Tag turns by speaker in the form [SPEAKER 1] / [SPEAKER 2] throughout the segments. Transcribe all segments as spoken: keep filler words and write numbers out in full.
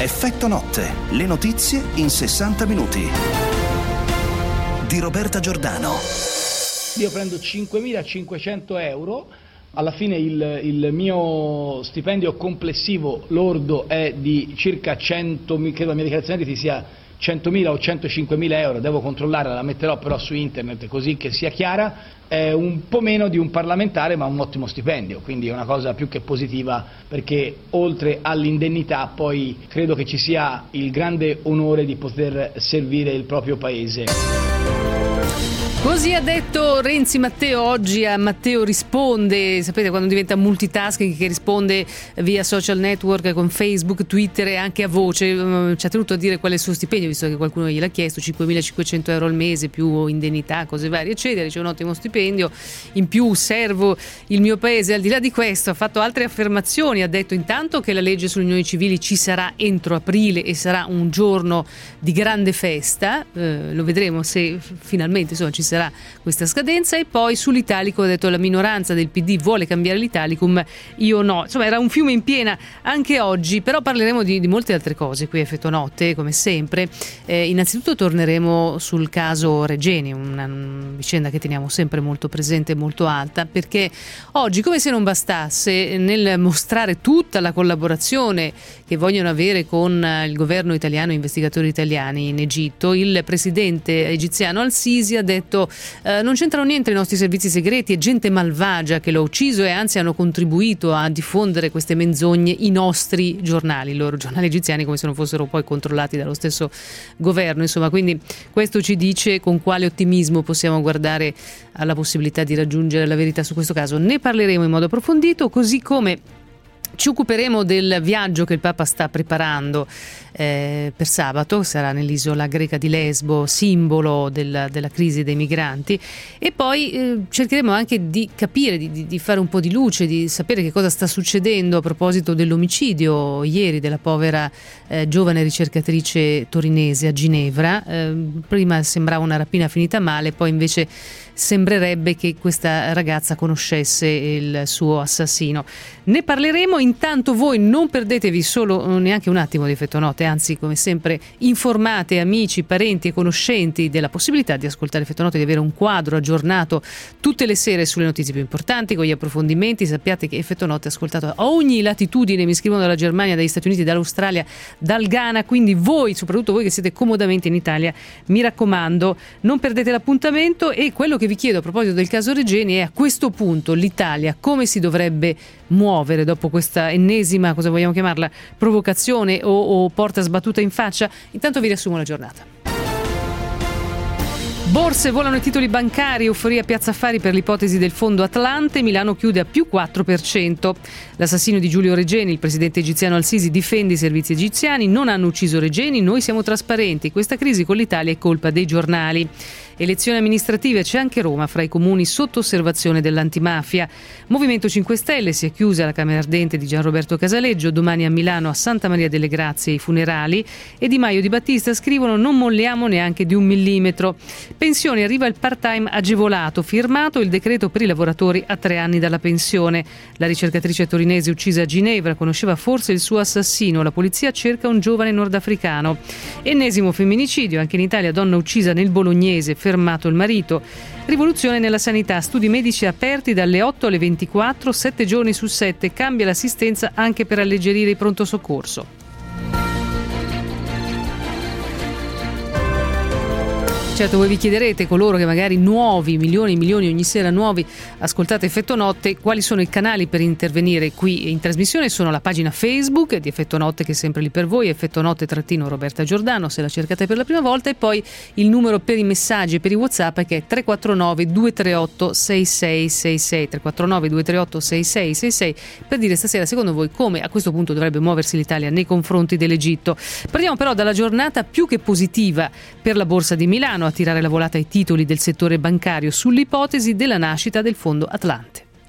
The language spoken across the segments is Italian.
[SPEAKER 1] Effetto notte, le notizie in sessanta minuti. Di Roberta Giordano.
[SPEAKER 2] Io prendo cinquemilacinquecento euro, alla fine il, il mio stipendio complessivo lordo è di circa cento, credo la mia dichiarazione ti sia centomila o centocinquemila euro, devo controllare, la metterò però su internet così che sia chiara, è un po' meno di un parlamentare ma un ottimo stipendio, quindi è una cosa più che positiva, perché oltre all'indennità poi credo che ci sia il grande onore di poter servire il proprio paese.
[SPEAKER 3] Così ha detto Renzi Matteo oggi a Matteo Risponde, sapete quando diventa multitasking, che risponde via social network con Facebook, Twitter e anche a voce. Ci ha tenuto a dire qual è il suo stipendio, visto che qualcuno gliel'ha chiesto, cinquemilacinquecento euro al mese più indennità, cose varie eccetera. Dice un ottimo stipendio, in più servo il mio paese. Al di là di questo ha fatto altre affermazioni, ha detto intanto che la legge sulle unioni civili ci sarà entro aprile e sarà un giorno di grande festa, eh, lo vedremo se finalmente insomma ci sarà questa scadenza. E poi sull'Italicum ha detto la minoranza del P D vuole cambiare l'Italicum, io no. Insomma era un fiume in piena anche oggi, però parleremo di, di molte altre cose qui a Effetto Notte come sempre. Eh, innanzitutto torneremo sul caso Regeni, una, una vicenda che teniamo sempre molto presente e molto alta, perché oggi, come se non bastasse, nel mostrare tutta la collaborazione che vogliono avere con il governo italiano e investigatori italiani in Egitto, il presidente egiziano Al-Sisi ha detto Uh, non c'entrano niente i nostri servizi segreti, è gente malvagia che l'ha ucciso e anzi hanno contribuito a diffondere queste menzogne i nostri giornali, i loro giornali egiziani, come se non fossero poi controllati dallo stesso governo. Insomma, quindi questo ci dice con quale ottimismo possiamo guardare alla possibilità di raggiungere la verità su questo caso. Ne parleremo in modo approfondito, così come ci occuperemo del viaggio che il Papa sta preparando eh, per sabato, sarà nell'isola greca di Lesbo, simbolo del, della crisi dei migranti, e poi eh, cercheremo anche di capire, di, di fare un po' di luce, di sapere che cosa sta succedendo a proposito dell'omicidio ieri della povera eh, giovane ricercatrice torinese a Ginevra. Eh, prima sembrava una rapina finita male, poi invece sembrerebbe che questa ragazza conoscesse il suo assassino. Ne parleremo. Intanto voi non perdetevi solo neanche un attimo di Effetto Notte, anzi come sempre informate amici, parenti e conoscenti della possibilità di ascoltare Effetto Notte, di avere un quadro aggiornato tutte le sere sulle notizie più importanti con gli approfondimenti. Sappiate che Effetto Notte è ascoltato a ogni latitudine, mi scrivono dalla Germania, dagli Stati Uniti, dall'Australia, dal Ghana, quindi voi, soprattutto voi che siete comodamente in Italia, mi raccomando non perdete l'appuntamento. E quello che vi chiedo a proposito del caso Regeni è: a questo punto l'Italia come si dovrebbe muovere dopo questa ennesima, cosa vogliamo chiamarla, provocazione o, o porta sbattuta in faccia? Intanto vi riassumo la giornata. Borse, volano i titoli bancari, euforia Piazza Affari per l'ipotesi del fondo Atlante, Milano chiude a più quattro per cento. L'assassinio di Giulio Regeni, il presidente egiziano Al-Sisi difende i servizi egiziani, non hanno ucciso Regeni, noi siamo trasparenti, questa crisi con l'Italia è colpa dei giornali. Elezioni amministrative, c'è anche Roma fra i comuni sotto osservazione dell'antimafia. Movimento cinque Stelle, si è chiusa la Camera Ardente di Gianroberto Casaleggio, domani a Milano a Santa Maria delle Grazie i funerali, e Di Maio Di Battista scrivono non molliamo neanche di un millimetro. Pensioni, arriva il part-time agevolato, firmato il decreto per i lavoratori a tre anni dalla pensione. La ricercatrice torinese uccisa a Ginevra conosceva forse il suo assassino, la polizia cerca un giovane nordafricano. Ennesimo femminicidio, anche in Italia, donna uccisa nel Bolognese, fermato il marito. Rivoluzione nella sanità, studi medici aperti dalle otto alle ventiquattro, sette giorni su sette, cambia l'assistenza anche per alleggerire il pronto soccorso. Certo, voi vi chiederete, coloro che magari nuovi, milioni e milioni ogni sera nuovi, ascoltate Effetto Notte, quali sono i canali per intervenire qui in trasmissione? Sono la pagina Facebook di Effetto Notte, che è sempre lì per voi, Effetto Notte trattino Roberta Giordano, se la cercate per la prima volta, e poi il numero per i messaggi e per i WhatsApp, che è tre quattro nove due tre otto sei sei sei sei, tre quattro nove due tre otto sei sei sei sei, per dire stasera secondo voi come a questo punto dovrebbe muoversi l'Italia nei confronti dell'Egitto. Partiamo però dalla giornata più che positiva per la Borsa di Milano, a tirare la volata ai titoli del settore bancario sull'ipotesi della nascita del fondo Atlante.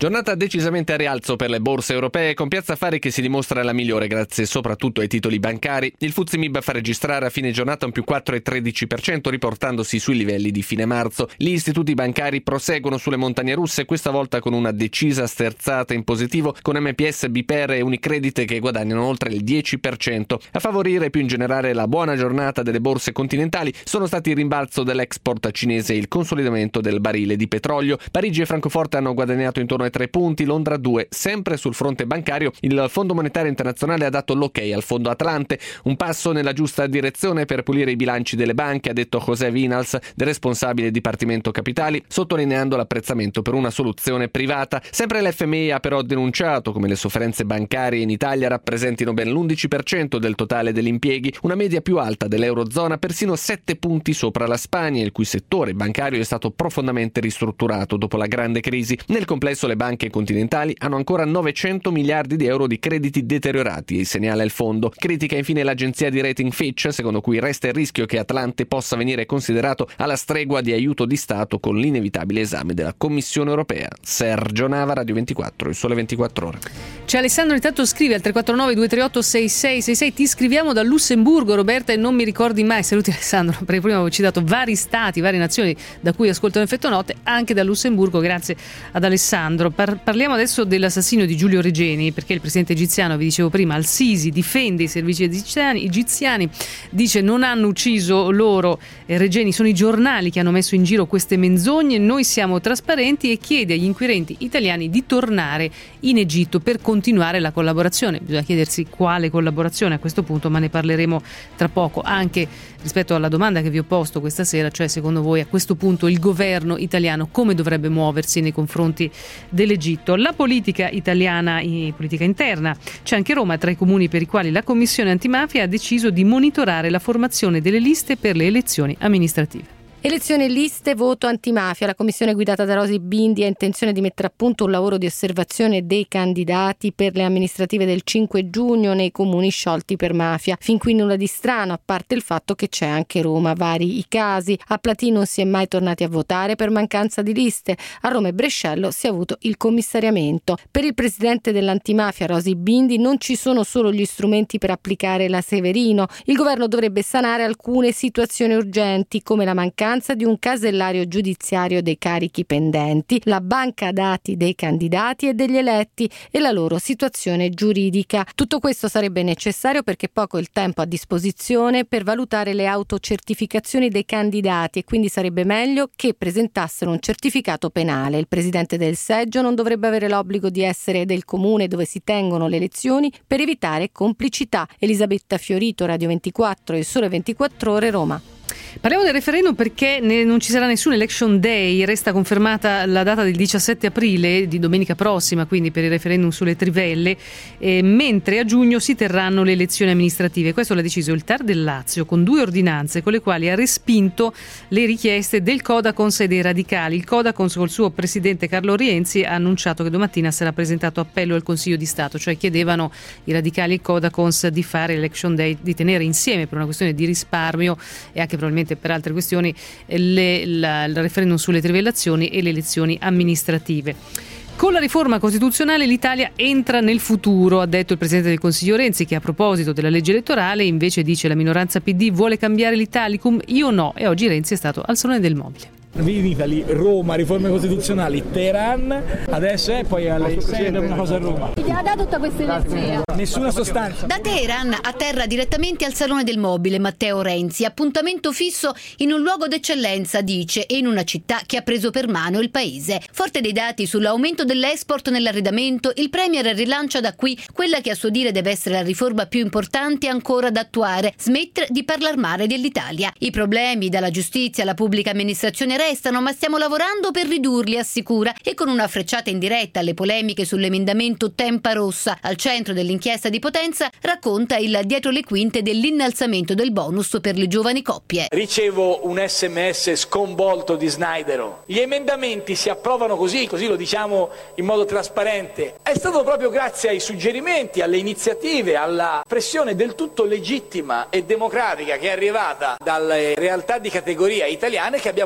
[SPEAKER 4] Giornata decisamente a rialzo per le borse europee, con Piazza Affari che si dimostra la migliore grazie soprattutto ai titoli bancari. Il F T S E M I B fa registrare a fine giornata un più quattro virgola tredici per cento, riportandosi sui livelli di fine marzo. Gli istituti bancari proseguono sulle montagne russe, questa volta con una decisa sterzata in positivo, con M P S, B P R e Unicredit che guadagnano oltre il dieci per cento. A favorire più in generale la buona giornata delle borse continentali sono stati il rimbalzo dell'export cinese e il consolidamento del barile di petrolio. Parigi e Francoforte hanno guadagnato intorno ai tre punti, Londra due. Sempre sul fronte bancario, il Fondo Monetario Internazionale ha dato l'ok al fondo Atlante, un passo nella giusta direzione per pulire i bilanci delle banche, ha detto José Vinals, del responsabile Dipartimento Capitali, sottolineando l'apprezzamento per una soluzione privata. Sempre l'F M I ha però denunciato come le sofferenze bancarie in Italia rappresentino ben l'undici per cento del totale degli impieghi, una media più alta dell'Eurozona, persino sette punti sopra la Spagna, il cui settore bancario è stato profondamente ristrutturato dopo la grande crisi. Nel complesso le banche continentali hanno ancora novecento miliardi di euro di crediti deteriorati, segnala il fondo. Critica infine l'agenzia di rating Fitch, secondo cui resta il rischio che Atlante possa venire considerato alla stregua di aiuto di Stato con l'inevitabile esame della Commissione europea. Sergio Nava, Radio ventiquattro, il Sole ventiquattro Ore.
[SPEAKER 3] C'è Alessandro intanto scrive al tre quattro nove due tre otto sei sei sei sei: ti scriviamo da Lussemburgo, Roberta, e non mi ricordi mai. Saluti Alessandro, perché prima avevo citato vari stati, varie nazioni da cui ascoltano Effetto Notte, anche da Lussemburgo, grazie ad Alessandro. Par- parliamo adesso dell'assassinio di Giulio Regeni, perché il presidente egiziano, vi dicevo prima, Al-Sisi difende i servizi egiziani, egiziani dice non hanno ucciso loro eh, Regeni, sono i giornali che hanno messo in giro queste menzogne, noi siamo trasparenti, e chiede agli inquirenti italiani di tornare in Egitto per continuare la collaborazione. Bisogna chiedersi quale collaborazione a questo punto, ma ne parleremo tra poco, anche rispetto alla domanda che vi ho posto questa sera, cioè secondo voi a questo punto il governo italiano come dovrebbe muoversi nei confronti dell'Egitto. La politica italiana, in politica interna, c'è anche Roma tra i comuni per i quali la Commissione Antimafia ha deciso di monitorare la formazione delle liste per le elezioni amministrative.
[SPEAKER 5] Elezioni e liste, voto antimafia. La commissione guidata da Rosy Bindi ha intenzione di mettere a punto un lavoro di osservazione dei candidati per le amministrative del cinque giugno nei comuni sciolti per mafia. Fin qui nulla di strano, a parte il fatto che c'è anche Roma, vari i casi. A Platì non si è mai tornati a votare per mancanza di liste. A Roma e Brescello si è avuto il commissariamento. Per il presidente dell'antimafia Rosy Bindi non ci sono solo gli strumenti per applicare la Severino. Il governo dovrebbe sanare alcune situazioni urgenti, come la mancanza di un casellario giudiziario dei carichi pendenti, la banca dati dei candidati e degli eletti e la loro situazione giuridica. Tutto questo sarebbe necessario perché poco il tempo a disposizione per valutare le autocertificazioni dei candidati, e quindi sarebbe meglio che presentassero un certificato penale. Il presidente del seggio non dovrebbe avere l'obbligo di essere del comune dove si tengono le elezioni per evitare complicità. Elisabetta Fiorito, Radio ventiquattro, Il Sole ventiquattro Ore, Roma.
[SPEAKER 3] Parliamo del referendum perché ne, non ci sarà nessun election day, resta confermata la data del diciassette aprile, di domenica prossima, quindi per il referendum sulle trivelle, eh, mentre a giugno si terranno le elezioni amministrative. Questo l'ha deciso il T A R del Lazio con due ordinanze con le quali ha respinto le richieste del Codacons e dei radicali. Il Codacons col suo presidente Carlo Rienzi ha annunciato che domattina sarà presentato appello al Consiglio di Stato, cioè chiedevano i radicali e il Codacons di fare l'election day, di tenere insieme per una questione di risparmio e anche probabilmente per altre questioni le, la, il referendum sulle trivellazioni e le elezioni amministrative. Con la riforma costituzionale l'Italia entra nel futuro, ha detto il Presidente del Consiglio Renzi, che a proposito della legge elettorale invece dice la minoranza P D vuole cambiare l'Italicum, io no, e oggi Renzi è stato al Salone del Mobile.
[SPEAKER 2] in Italy, Roma, riforme costituzionali, Teheran, adesso è poi alle sei una cosa a Roma.
[SPEAKER 6] Chi ha dato tutta questa energia?
[SPEAKER 2] Nessuna sostanza.
[SPEAKER 7] Da Teheran atterra direttamente al Salone del Mobile Matteo Renzi, appuntamento fisso in un luogo d'eccellenza, dice, e in una città che ha preso per mano il paese. Forte dei dati sull'aumento dell'export nell'arredamento, il Premier rilancia da qui quella che a suo dire deve essere la riforma più importante ancora da attuare, smettere di parlare male dell'Italia. I problemi dalla giustizia alla pubblica amministrazione restano, ma stiamo lavorando per ridurli, assicura, e con una frecciata in diretta alle polemiche sull'emendamento Tempa Rossa al centro dell'inchiesta di Potenza, racconta il dietro le quinte dell'innalzamento del bonus per le giovani coppie.
[SPEAKER 8] Ricevo un sms sconvolto di Snaidero. Gli emendamenti si approvano così, così lo diciamo in modo trasparente. È stato proprio grazie ai suggerimenti, alle iniziative, alla pressione del tutto legittima e democratica che è arrivata dalle realtà di categoria italiane che abbiamo deciso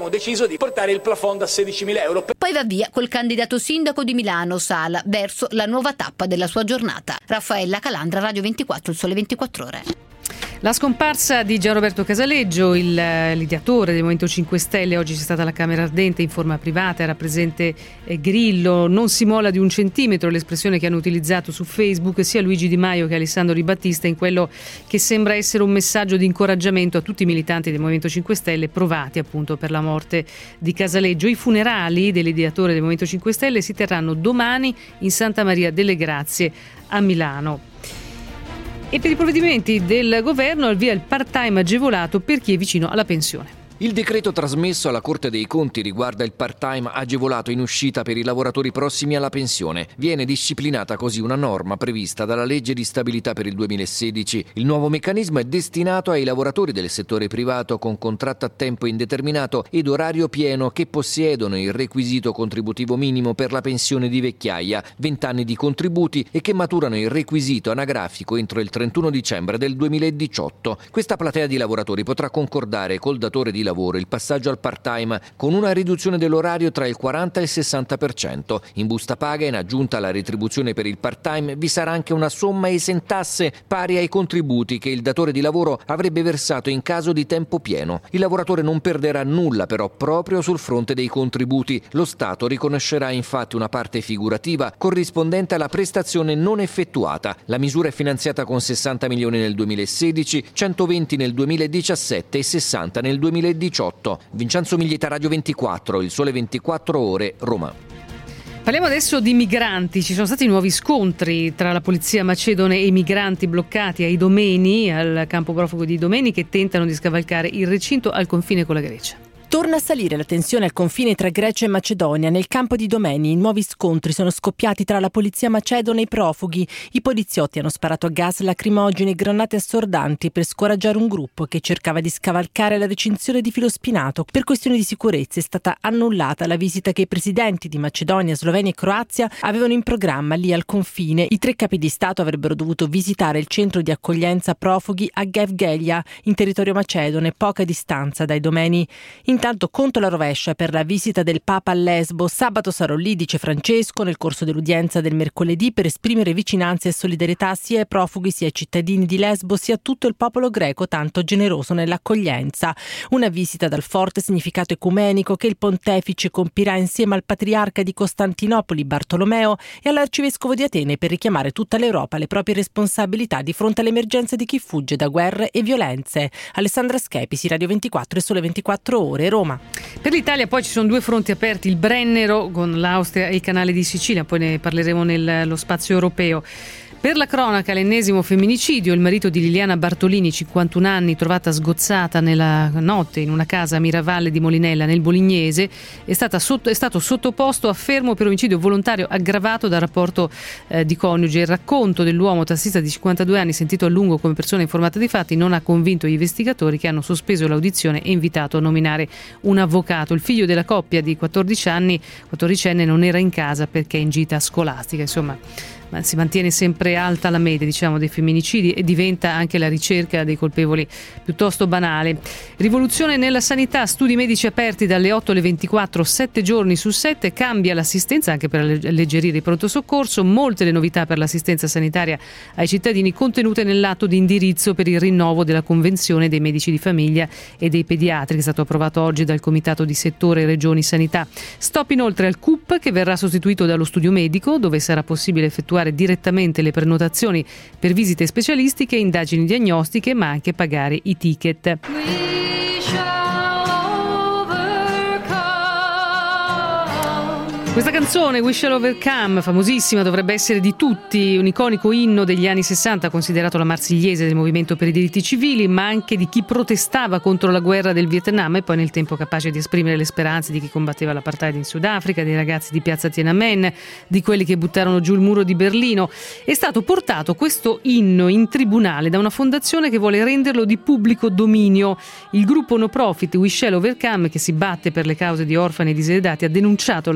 [SPEAKER 8] deciso di portare il plafond a sedicimila euro.
[SPEAKER 7] Poi va via col candidato sindaco di Milano, Sala, verso la nuova tappa della sua giornata. Raffaella Calandra, Radio ventiquattro, il Sole ventiquattro Ore.
[SPEAKER 3] La scomparsa di Gianroberto Casaleggio, il, l'ideatore del Movimento cinque Stelle, oggi c'è stata la Camera Ardente in forma privata, era presente eh, Grillo, non si molla di un centimetro, l'espressione che hanno utilizzato su Facebook sia Luigi Di Maio che Alessandro Di Battista, in quello che sembra essere un messaggio di incoraggiamento a tutti i militanti del Movimento cinque Stelle provati appunto per la morte di Casaleggio. I funerali dell'ideatore del Movimento cinque Stelle si terranno domani in Santa Maria delle Grazie a Milano. E per i provvedimenti del governo al via il part-time agevolato per chi è vicino alla pensione.
[SPEAKER 9] Il decreto trasmesso alla Corte dei Conti riguarda il part-time agevolato in uscita per i lavoratori prossimi alla pensione. Viene disciplinata così una norma prevista dalla legge di stabilità per il duemilasedici. Il nuovo meccanismo è destinato ai lavoratori del settore privato con contratto a tempo indeterminato ed orario pieno che possiedono il requisito contributivo minimo per la pensione di vecchiaia, venti anni di contributi, e che maturano il requisito anagrafico entro il trentuno dicembre del duemiladiciotto. Questa platea di lavoratori potrà concordare col datore di lavoro il passaggio al part-time con una riduzione dell'orario tra il quaranta e il sessanta per cento. In busta paga, in aggiunta alla retribuzione per il part-time, vi sarà anche una somma esentasse pari ai contributi che il datore di lavoro avrebbe versato in caso di tempo pieno. Il lavoratore non perderà nulla però proprio sul fronte dei contributi. Lo Stato riconoscerà infatti una parte figurativa corrispondente alla prestazione non effettuata. La misura è finanziata con sessanta milioni nel duemilasedici, centoventi nel duemiladiciassette e sessanta nel duemiladiciotto. Vincenzo Miglietta, Radio ventiquattro, il Sole ventiquattro Ore, Roma.
[SPEAKER 3] Parliamo adesso di migranti. Ci sono stati nuovi scontri tra la polizia macedone e i migranti bloccati ai Domeni, al campo profugo di Idomeni, che tentano di scavalcare il recinto al confine con la Grecia.
[SPEAKER 10] Torna a salire la tensione al confine tra Grecia e Macedonia. Nel campo di Idomeni nuovi scontri sono scoppiati tra la polizia macedone e i profughi. I poliziotti hanno sparato a gas lacrimogeni e granate assordanti per scoraggiare un gruppo che cercava di scavalcare la recinzione di filo spinato. Per questioni di sicurezza è stata annullata la visita che i presidenti di Macedonia, Slovenia e Croazia avevano in programma lì al confine. I tre capi di Stato avrebbero dovuto visitare il centro di accoglienza profughi a Gevgelija, in territorio macedone, poca distanza dai Idomeni. Intanto conto la rovescia per la visita del Papa a Lesbo. Sabato sarò lì, dice Francesco, nel corso dell'udienza del mercoledì, per esprimere vicinanza e solidarietà sia ai profughi sia ai cittadini di Lesbo sia a tutto il popolo greco tanto generoso nell'accoglienza. Una visita dal forte significato ecumenico che il pontefice compirà insieme al patriarca di Costantinopoli Bartolomeo e all'arcivescovo di Atene per richiamare tutta l'Europa alle proprie responsabilità di fronte all'emergenza di chi fugge da guerre e violenze. Alessandra Schepisi, Radio ventiquattro e Sole ventiquattro Ore, Roma.
[SPEAKER 3] Per l'Italia poi ci sono due fronti aperti, il Brennero con l'Austria e il canale di Sicilia, poi ne parleremo nello spazio europeo. Per la cronaca, l'ennesimo femminicidio, il marito di Liliana Bartolini, cinquantuno anni, trovata sgozzata nella notte in una casa a Miravalle di Molinella nel Bolignese, è, stata sotto, è stato sottoposto a fermo per omicidio volontario aggravato dal rapporto eh, di coniuge. Il racconto dell'uomo tassista di cinquantadue anni, sentito a lungo come persona informata dei fatti, non ha convinto gli investigatori, che hanno sospeso l'audizione e invitato a nominare un avvocato. Il figlio della coppia di quattordici anni, quattordicenne, non era in casa perché è in gita scolastica. Insomma, ma si mantiene sempre alta la media, diciamo, dei femminicidi e diventa anche la ricerca dei colpevoli piuttosto banale. Rivoluzione nella sanità, studi medici aperti dalle otto alle ventiquattro, sette giorni su sette, cambia l'assistenza anche per alleggerire il pronto soccorso, molte le novità per l'assistenza sanitaria ai cittadini contenute nell'atto di indirizzo per il rinnovo della convenzione dei medici di famiglia e dei pediatri, che è stato approvato oggi dal Comitato di Settore Regioni Sanità. Stop inoltre al C U P, che verrà sostituito dallo studio medico, dove sarà possibile effettuare direttamente le prenotazioni per visite specialistiche e indagini diagnostiche, ma anche pagare i ticket. Questa canzone, We Shall Overcome, famosissima, dovrebbe essere di tutti, un iconico inno degli anni sessanta, considerato la marsigliese del movimento per i diritti civili, ma anche di chi protestava contro la guerra del Vietnam e poi nel tempo capace di esprimere le speranze di chi combatteva l'apartheid in Sudafrica, dei ragazzi di piazza Tiananmen, di quelli che buttarono giù il muro di Berlino. È stato portato questo inno in tribunale da una fondazione che vuole renderlo di pubblico dominio. Il gruppo no profit We Shall Overcome, che si batte per le cause di orfani e diseredati, ha denunciato la casa di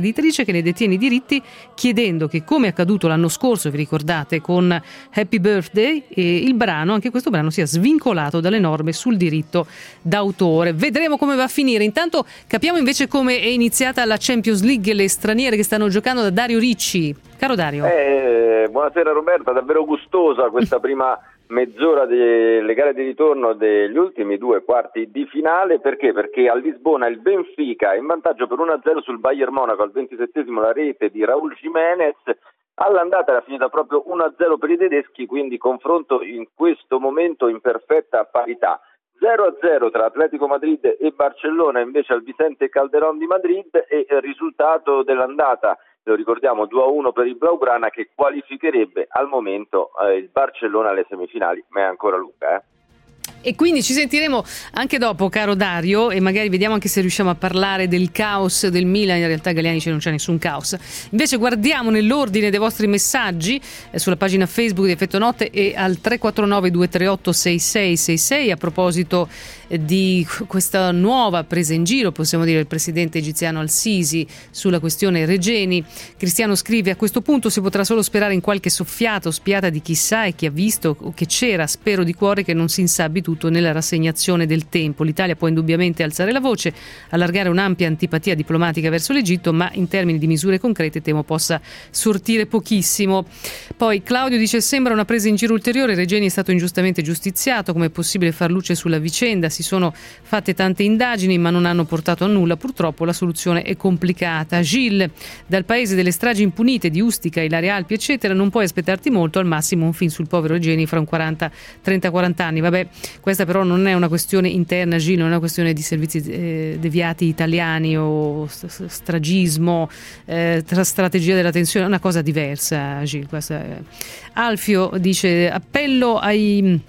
[SPEAKER 3] l'editrice che ne detiene i diritti, chiedendo che, come è accaduto l'anno scorso, vi ricordate, con Happy Birthday, eh, il brano, anche questo brano, sia svincolato dalle norme sul diritto d'autore. Vedremo come va a finire. Intanto capiamo invece come è iniziata la Champions League, le straniere che stanno giocando, da Dario Ricci. Caro Dario.
[SPEAKER 11] Eh, buonasera Roberta, davvero gustosa questa prima mezz'ora delle gare di ritorno degli ultimi due quarti di finale. Perché? Perché a Lisbona il Benfica è in vantaggio per uno a zero sul Bayern Monaco, al ventisettesimo la rete di Raúl Jiménez. All'andata era finita proprio uno a zero per i tedeschi, quindi confronto in questo momento in perfetta parità. zero a zero tra Atletico Madrid e Barcellona invece al Vicente Calderón di Madrid, e il risultato dell'andata, lo ricordiamo, due a uno per il Blaugrana, che qualificherebbe al momento eh, il Barcellona alle semifinali, ma è ancora lunga, eh.
[SPEAKER 3] E quindi ci sentiremo anche dopo, caro Dario, e magari vediamo anche se riusciamo a parlare del caos del Milan. In realtà Galliani non c'è nessun caos. Invece guardiamo nell'ordine dei vostri messaggi eh, sulla pagina Facebook di Effetto Notte e al tre quattro nove due tre otto sei sei sei sei a proposito eh, di questa nuova presa in giro, possiamo dire, del presidente egiziano Al-Sisi sulla questione Regeni. Cristiano scrive: a questo punto si potrà solo sperare in qualche soffiata o spiata di chissà e chi ha visto o che c'era. Spero di cuore che non si insabbi tutto nella rassegnazione del tempo. L'Italia può indubbiamente alzare la voce, allargare un'ampia antipatia diplomatica verso l'Egitto, ma in termini di misure concrete temo possa sortire pochissimo. Poi Claudio dice: sembra una presa in giro ulteriore, Regeni è stato ingiustamente giustiziato, come è possibile far luce sulla vicenda? Si sono fatte tante indagini ma non hanno portato a nulla, purtroppo la soluzione è complicata. Gilles: dal paese delle stragi impunite di Ustica, Ilaria Alpi eccetera non puoi aspettarti molto, al massimo un film sul povero Regeni fra un quaranta trenta quaranta anni. Vabbè, questa però non è una questione interna, Gilles, non è una questione di servizi eh, deviati italiani o stragismo, eh, tra strategia della tensione, è una cosa diversa, Gilles. Questa è... Alfio dice: appello ai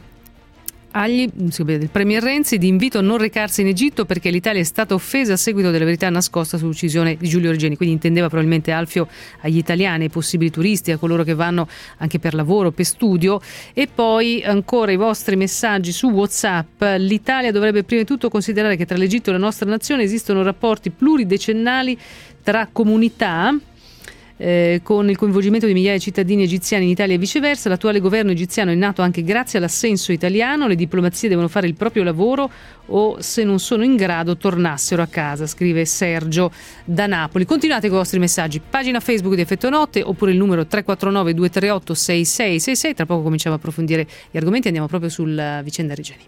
[SPEAKER 3] agli del premier Renzi di invito a non recarsi in Egitto perché l'Italia è stata offesa a seguito della verità nascosta sull'uccisione di Giulio Regeni. Quindi intendeva probabilmente Alfio agli italiani, ai possibili turisti, a coloro che vanno anche per lavoro, per studio. E poi ancora i vostri messaggi su WhatsApp. L'Italia dovrebbe prima di tutto considerare che tra l'Egitto e la nostra nazione esistono rapporti pluridecennali tra comunità, Eh, con il coinvolgimento di migliaia di cittadini egiziani in Italia e viceversa. L'attuale governo egiziano è nato anche grazie all'assenso italiano, le diplomazie devono fare il proprio lavoro o se non sono in grado tornassero a casa, scrive Sergio da Napoli. Continuate con i vostri messaggi, pagina Facebook di Effetto Notte oppure il numero tre quattro nove due tre otto sei sei sei sei. Tra poco cominciamo a approfondire gli argomenti, andiamo proprio sulla vicenda Regeni.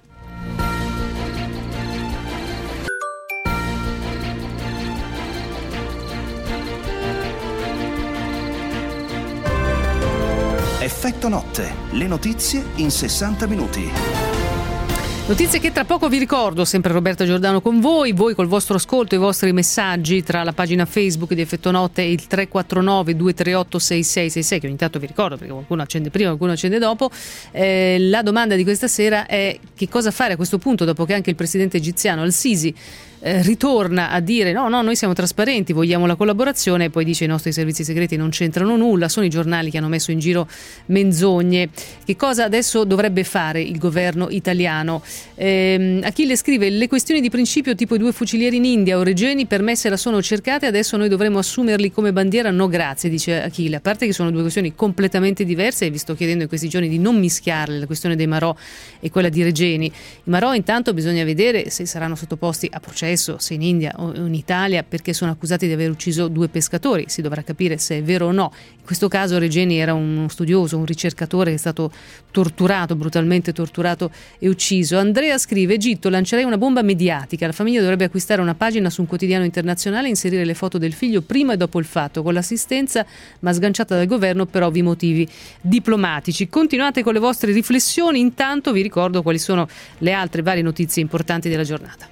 [SPEAKER 1] Effetto Notte, le notizie in sessanta minuti.
[SPEAKER 3] Notizie che tra poco vi ricordo, sempre Roberta Giordano con voi, voi col vostro ascolto e i vostri messaggi tra la pagina Facebook di Effetto Notte e il tre quattro nove due tre otto sei sei sei sei, che ogni tanto vi ricordo perché qualcuno accende prima, qualcuno accende dopo. Eh, la domanda di questa sera è: che cosa fare a questo punto, dopo che anche il presidente egiziano Al-Sisi eh, ritorna a dire no, no, noi siamo trasparenti, vogliamo la collaborazione, e poi dice i nostri servizi segreti non c'entrano nulla, sono i giornali che hanno messo in giro menzogne. Che cosa adesso dovrebbe fare il governo italiano? Eh, Achille scrive: le questioni di principio tipo i due fucilieri in India o Regeni per me se la sono cercate, adesso noi dovremmo assumerli come bandiera? No grazie, dice Achille, a parte che sono due questioni completamente diverse e vi sto chiedendo in questi giorni di non mischiarle, la questione dei Marò e quella di Regeni. I Marò intanto bisogna vedere se saranno sottoposti a processo, se in India o in Italia, perché sono accusati di aver ucciso due pescatori, si dovrà capire se è vero o no. In questo caso Regeni era uno studioso, un ricercatore che è stato torturato, brutalmente torturato e ucciso. Andrea scrive: Egitto, lancerei una bomba mediatica, la famiglia dovrebbe acquistare una pagina su un quotidiano internazionale e inserire le foto del figlio prima e dopo il fatto, con l'assistenza ma sganciata dal governo per ovvi motivi diplomatici. Continuate con le vostre riflessioni, intanto vi ricordo quali sono le altre varie notizie importanti della giornata.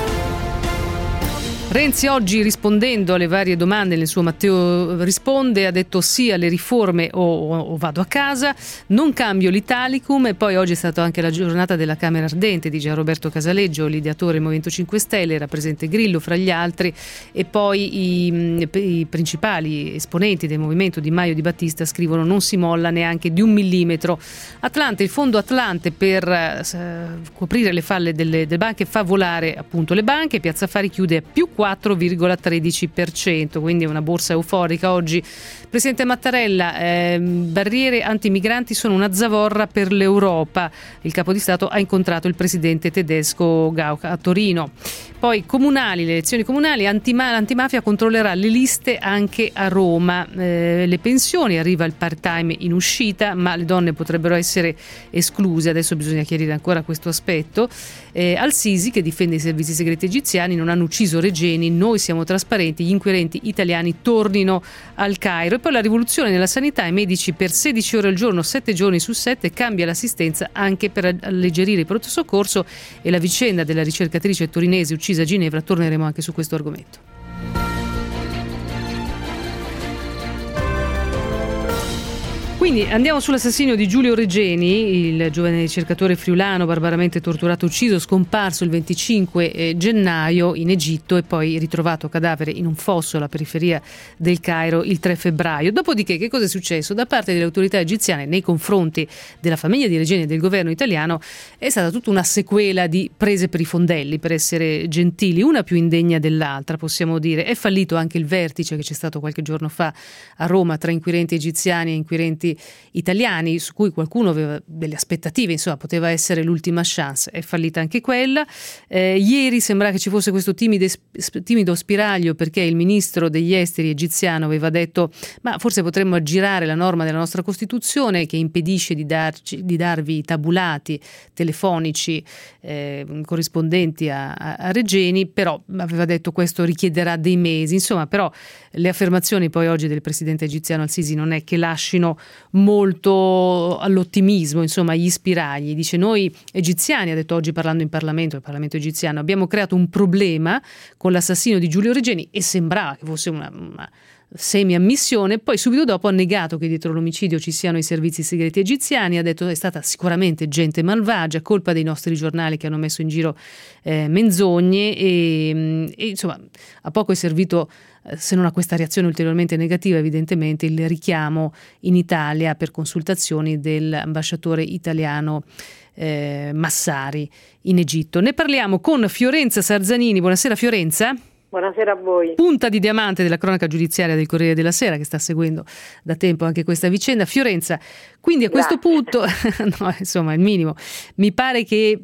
[SPEAKER 3] Renzi oggi, rispondendo alle varie domande nel suo Matteo risponde, ha detto sì alle riforme o, o, o vado a casa, non cambio l'Italicum. E poi oggi è stata anche la giornata della Camera Ardente di Gianroberto Casaleggio, l'ideatore del Movimento cinque Stelle, era presente Grillo fra gli altri, e poi i, i principali esponenti del movimento Di Maio e Di Battista scrivono: non si molla neanche di un millimetro. Atlante, il fondo Atlante per eh, coprire le falle delle, delle banche fa volare appunto le banche. Piazza Affari chiude a più quattro virgola tredici per cento, quindi una borsa euforica oggi. Presidente Mattarella, eh, barriere antimigranti sono una zavorra per l'Europa. Il capo di Stato ha incontrato il presidente tedesco Gauck a Torino. Poi comunali, le elezioni comunali, antima- l'antimafia controllerà le liste anche a Roma. Eh, le pensioni, arriva il part-time in uscita, ma le donne potrebbero essere escluse. Adesso bisogna chiarire ancora questo aspetto. Eh, Al-Sisi, che difende i servizi segreti egiziani, non hanno ucciso Regeni, noi siamo trasparenti, gli inquirenti italiani tornino al Cairo. E poi la rivoluzione nella sanità, i medici per sedici ore al giorno, sette giorni su sette, cambia l'assistenza anche per alleggerire il pronto soccorso. E la vicenda della ricercatrice torinese uccisa a Ginevra, torneremo anche su questo argomento. Quindi andiamo sull'assassinio di Giulio Regeni, il giovane ricercatore friulano barbaramente torturato, ucciso, scomparso il venticinque gennaio in Egitto e poi ritrovato cadavere in un fosso alla periferia del Cairo il tre febbraio. Dopodiché che cosa è successo? Da parte delle autorità egiziane nei confronti della famiglia di Regeni e del governo italiano è stata tutta una sequela di prese per i fondelli, per essere gentili, una più indegna dell'altra, possiamo dire. È fallito anche il vertice che c'è stato qualche giorno fa a Roma tra inquirenti egiziani e inquirenti italiani, su cui qualcuno aveva delle aspettative, insomma poteva essere l'ultima chance. È fallita anche quella. Eh, ieri sembra che ci fosse questo timido, timido spiraglio, perché il ministro degli esteri egiziano aveva detto ma forse potremmo aggirare la norma della nostra Costituzione che impedisce di, darci, di darvi i tabulati telefonici eh, corrispondenti a, a, a Regeni, però aveva detto questo richiederà dei mesi. Insomma, però le affermazioni poi oggi del presidente egiziano Al-Sisi non è che lascino molto all'ottimismo, insomma, gli spiragli. Dice: noi egiziani, ha detto oggi parlando in Parlamento, il Parlamento egiziano, abbiamo creato un problema con l'assassino di Giulio Regeni e sembrava che fosse una, una semi-ammissione, poi subito dopo ha negato che dietro l'omicidio ci siano i servizi segreti egiziani, ha detto è stata sicuramente gente malvagia, colpa dei nostri giornali che hanno messo in giro eh, menzogne e, e insomma a poco è servito, se non a questa reazione ulteriormente negativa evidentemente, il richiamo in Italia per consultazioni dell'ambasciatore italiano eh, Massari in Egitto. Ne parliamo con Fiorenza Sarzanini. Buonasera Fiorenza.
[SPEAKER 12] Buonasera a voi.
[SPEAKER 3] Punta di diamante della cronaca giudiziaria del Corriere della Sera, che sta seguendo da tempo anche questa vicenda. Fiorenza, quindi a Grazie. questo punto, no, insomma il minimo, mi pare che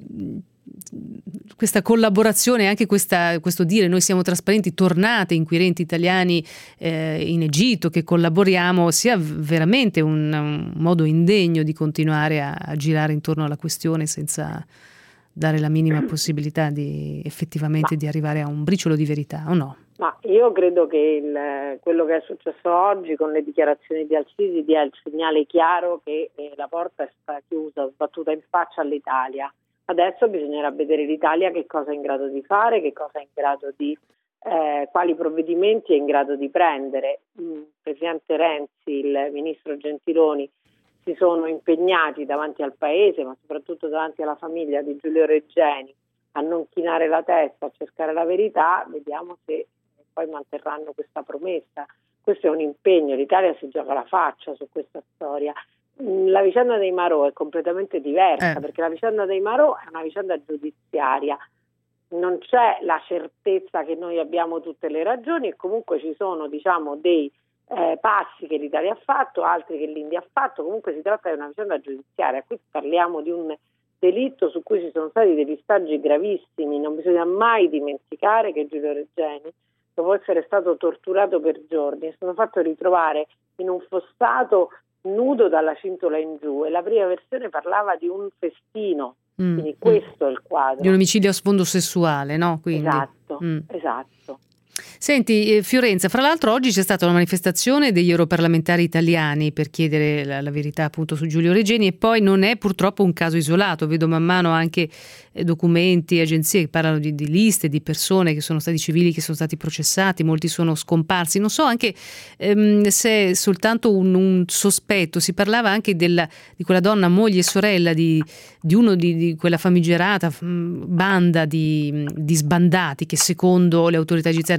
[SPEAKER 3] questa collaborazione, anche questa, questo dire noi siamo trasparenti, tornate inquirenti italiani eh, in Egitto, che collaboriamo, sia veramente un, un modo indegno di continuare a, a girare intorno alla questione senza dare la minima possibilità di effettivamente Ma. di arrivare a un briciolo di verità, o no?
[SPEAKER 12] Ma io credo che il, quello che è successo oggi con le dichiarazioni di Al-Sisi dia il segnale chiaro che eh, la porta è stata chiusa, sbattuta in faccia all'Italia. Adesso bisognerà vedere l'Italia che cosa è in grado di fare, che cosa è in grado di, eh, quali provvedimenti è in grado di prendere. Il Presidente Renzi, il Ministro Gentiloni si sono impegnati davanti al Paese, ma soprattutto davanti alla famiglia di Giulio Regeni, a non chinare la testa, a cercare la verità. Vediamo se poi manterranno questa promessa. Questo è un impegno, l'Italia si gioca la faccia su questa storia. La vicenda dei Marò è completamente diversa, eh. perché la vicenda dei Marò è una vicenda giudiziaria. Non c'è la certezza che noi abbiamo tutte le ragioni e comunque ci sono, diciamo, dei Eh, passi che l'Italia ha fatto, altri che l'India ha fatto. Comunque si tratta di una vicenda giudiziaria. Qui parliamo di un delitto su cui ci sono stati degli stagi gravissimi. Non bisogna mai dimenticare che Giulio Regeni, dopo essere stato torturato per giorni, è stato fatto ritrovare in un fossato nudo dalla cintola in giù, e la prima versione parlava di un festino. Mm. Quindi questo è il quadro.
[SPEAKER 3] Di un omicidio a sfondo sessuale, no? Quindi.
[SPEAKER 12] Esatto,
[SPEAKER 3] mm.
[SPEAKER 12] esatto.
[SPEAKER 3] Senti eh, Fiorenza, fra l'altro oggi c'è stata una manifestazione degli europarlamentari italiani per chiedere la, la verità appunto su Giulio Regeni, e poi non è purtroppo un caso isolato, vedo man mano anche eh, documenti, agenzie che parlano di, di liste di persone che sono stati civili, che sono stati processati, molti sono scomparsi, non so anche ehm, se è soltanto un, un sospetto. Si parlava anche della, di quella donna moglie e sorella di, di uno di, di quella famigerata mh, banda di, di sbandati che secondo le autorità egiziane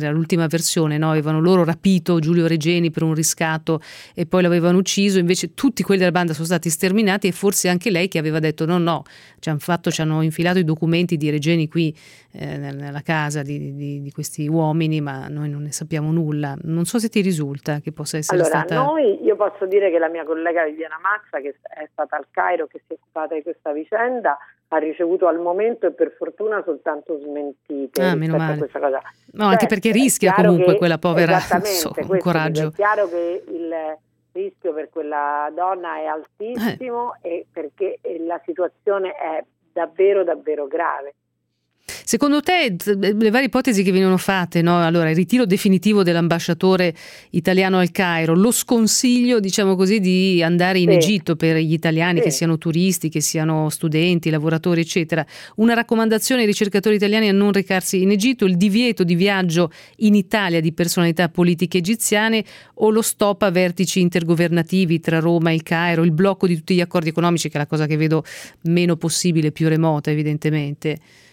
[SPEAKER 3] era l'ultima versione, no? Avevano loro rapito Giulio Regeni per un riscatto e poi l'avevano ucciso, invece tutti quelli della banda sono stati sterminati, e forse anche lei che aveva detto no no, ci hanno fatto, ci hanno infilato i documenti di Regeni qui eh, nella casa di, di, di questi uomini, ma noi non ne sappiamo nulla. Non so se ti risulta che possa essere
[SPEAKER 12] allora,
[SPEAKER 3] stata...
[SPEAKER 12] Noi, io posso dire che la mia collega Viviana Mazza, che è stata al Cairo, che si è occupata di questa vicenda, ha ricevuto al momento e per fortuna soltanto smentite
[SPEAKER 3] ah,
[SPEAKER 12] rispetto
[SPEAKER 3] meno male.
[SPEAKER 12] a questa cosa.
[SPEAKER 3] No, anche
[SPEAKER 12] Certo,
[SPEAKER 3] perché rischia comunque
[SPEAKER 12] che,
[SPEAKER 3] quella povera,
[SPEAKER 12] esattamente,
[SPEAKER 3] so, un coraggio.
[SPEAKER 12] È chiaro che il rischio per quella donna è altissimo eh. e perché la situazione è davvero davvero grave.
[SPEAKER 3] Secondo te le varie ipotesi che vengono fatte, no? Allora, il ritiro definitivo dell'ambasciatore italiano al Cairo, lo sconsiglio, diciamo così, di andare in sì. Egitto per gli italiani, sì. che siano turisti, che siano studenti, lavoratori, eccetera, una raccomandazione ai ricercatori italiani a non recarsi in Egitto, il divieto di viaggio in Italia di personalità politiche egiziane, o lo stop a vertici intergovernativi tra Roma e il Cairo, il blocco di tutti gli accordi economici, che è la cosa che vedo meno possibile, più remota evidentemente.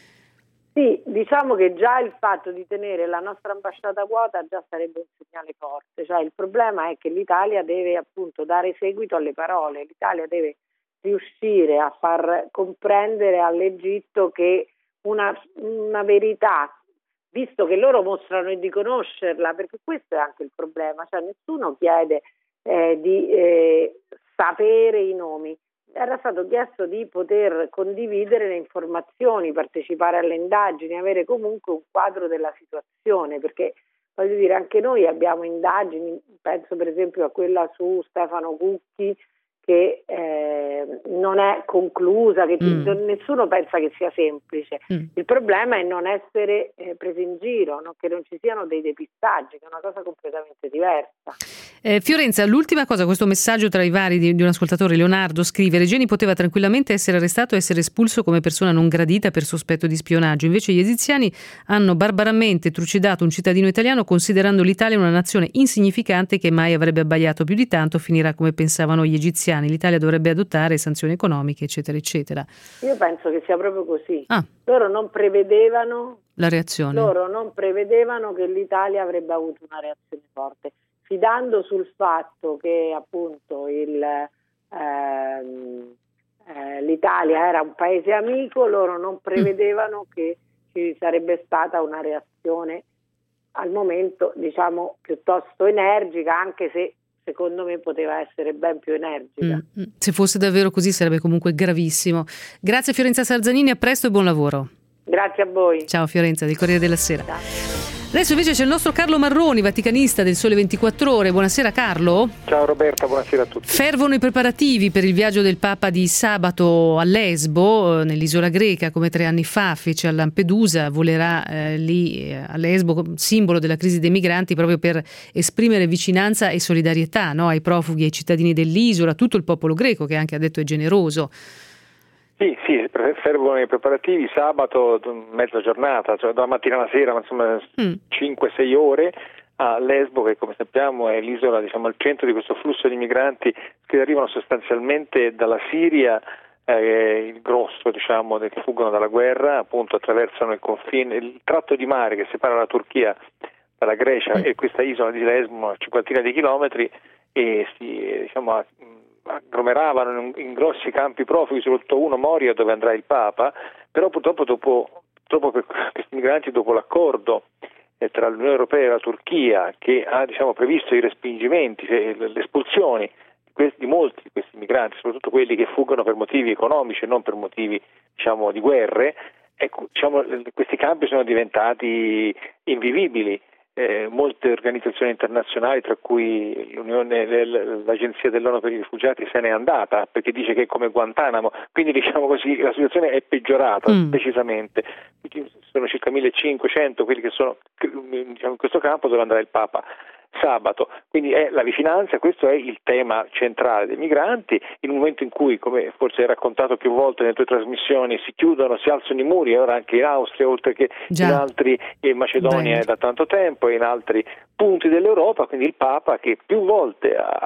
[SPEAKER 12] Sì, diciamo che già il fatto di tenere la nostra ambasciata vuota già sarebbe un segnale forte, cioè il problema è che l'Italia deve appunto dare seguito alle parole, l'Italia deve riuscire a far comprendere all'Egitto che una, una verità, visto che loro mostrano di conoscerla, perché questo è anche il problema, cioè nessuno chiede eh, di eh, sapere i nomi. Era stato chiesto di poter condividere le informazioni, partecipare alle indagini, avere comunque un quadro della situazione, perché voglio dire anche noi abbiamo indagini, penso per esempio a quella su Stefano Cucchi che eh, non è conclusa, che mm. nessuno pensa che sia semplice. Mm. Il problema è non essere eh, presi in giro, no? Che non ci siano dei depistaggi, che è una cosa completamente diversa.
[SPEAKER 3] Eh, Fiorenza, l'ultima cosa, questo messaggio tra i vari di, di un ascoltatore, Leonardo, scrive: Regeni poteva tranquillamente essere arrestato e essere espulso come persona non gradita per sospetto di spionaggio, invece gli egiziani hanno barbaramente trucidato un cittadino italiano considerando l'Italia una nazione insignificante che mai avrebbe abbagliato più di tanto, finirà come pensavano gli egiziani. L'Italia dovrebbe adottare sanzioni economiche, eccetera, eccetera.
[SPEAKER 12] Io penso che sia proprio così.
[SPEAKER 3] Ah.
[SPEAKER 12] Loro non prevedevano
[SPEAKER 3] la reazione.
[SPEAKER 12] Loro non prevedevano che l'Italia avrebbe avuto una reazione forte, fidando sul fatto che appunto il, ehm, eh, l'Italia era un paese amico, loro non prevedevano mm. che ci sarebbe stata una reazione al momento, diciamo, piuttosto energica, anche se secondo me poteva essere ben più energica.
[SPEAKER 3] Mm, se fosse davvero così sarebbe comunque gravissimo. Grazie Fiorenza Sarzanini, a presto e buon lavoro.
[SPEAKER 12] Grazie a voi.
[SPEAKER 3] Ciao Fiorenza, del Corriere della Sera.
[SPEAKER 12] Ciao.
[SPEAKER 3] Adesso invece c'è il nostro Carlo Marroni, vaticanista del Sole ventiquattro Ore. Buonasera Carlo.
[SPEAKER 13] Ciao Roberta, buonasera a tutti.
[SPEAKER 3] Fervono i preparativi per il viaggio del Papa di sabato a Lesbo, nell'isola greca, come tre anni fa fece a Lampedusa. Volerà eh, lì eh, a Lesbo, simbolo della crisi dei migranti, proprio per esprimere vicinanza e solidarietà, no, ai profughi, ai cittadini dell'isola, tutto il popolo greco, che anche ha detto è generoso.
[SPEAKER 13] Sì, sì, fervono i preparativi, sabato mezza giornata, cioè dalla mattina alla sera, ma insomma mm. cinque sei ore a Lesbo, che come sappiamo è l'isola, diciamo, al centro di questo flusso di migranti che arrivano sostanzialmente dalla Siria, eh, il grosso, diciamo, che fuggono dalla guerra, appunto attraversano il confine, il tratto di mare che separa la Turchia dalla Grecia mm. e questa isola di Lesbo, una cinquantina di chilometri, e si, diciamo, agglomeravano in, in grossi campi profughi, soprattutto uno, Moria, dove andrà il Papa, però purtroppo dopo, dopo per questi migranti, dopo l'accordo eh, tra l'Unione Europea e la Turchia, che ha, diciamo, previsto i respingimenti, cioè, le espulsioni di, questi, di molti di questi migranti, soprattutto quelli che fuggono per motivi economici e non per motivi, diciamo, di guerre, ecco, diciamo, questi campi sono diventati invivibili. Eh, molte organizzazioni internazionali, tra cui l'Unione, l'Agenzia dell'ONU per i rifugiati, se n'è andata perché dice che è come Guantanamo, quindi diciamo così la situazione è peggiorata mm. decisamente. Quindi sono circa millecinquecento quelli che sono, diciamo, in questo campo dove andrà il Papa sabato, quindi è la vicinanza, questo è il tema centrale dei migranti, in un momento in cui, come forse hai raccontato più volte nelle tue trasmissioni, si chiudono, si alzano i muri, e ora anche in Austria, oltre che Già. in altri, in Macedonia Bene. da tanto tempo, e in altri punti dell'Europa, quindi il Papa, che più volte ha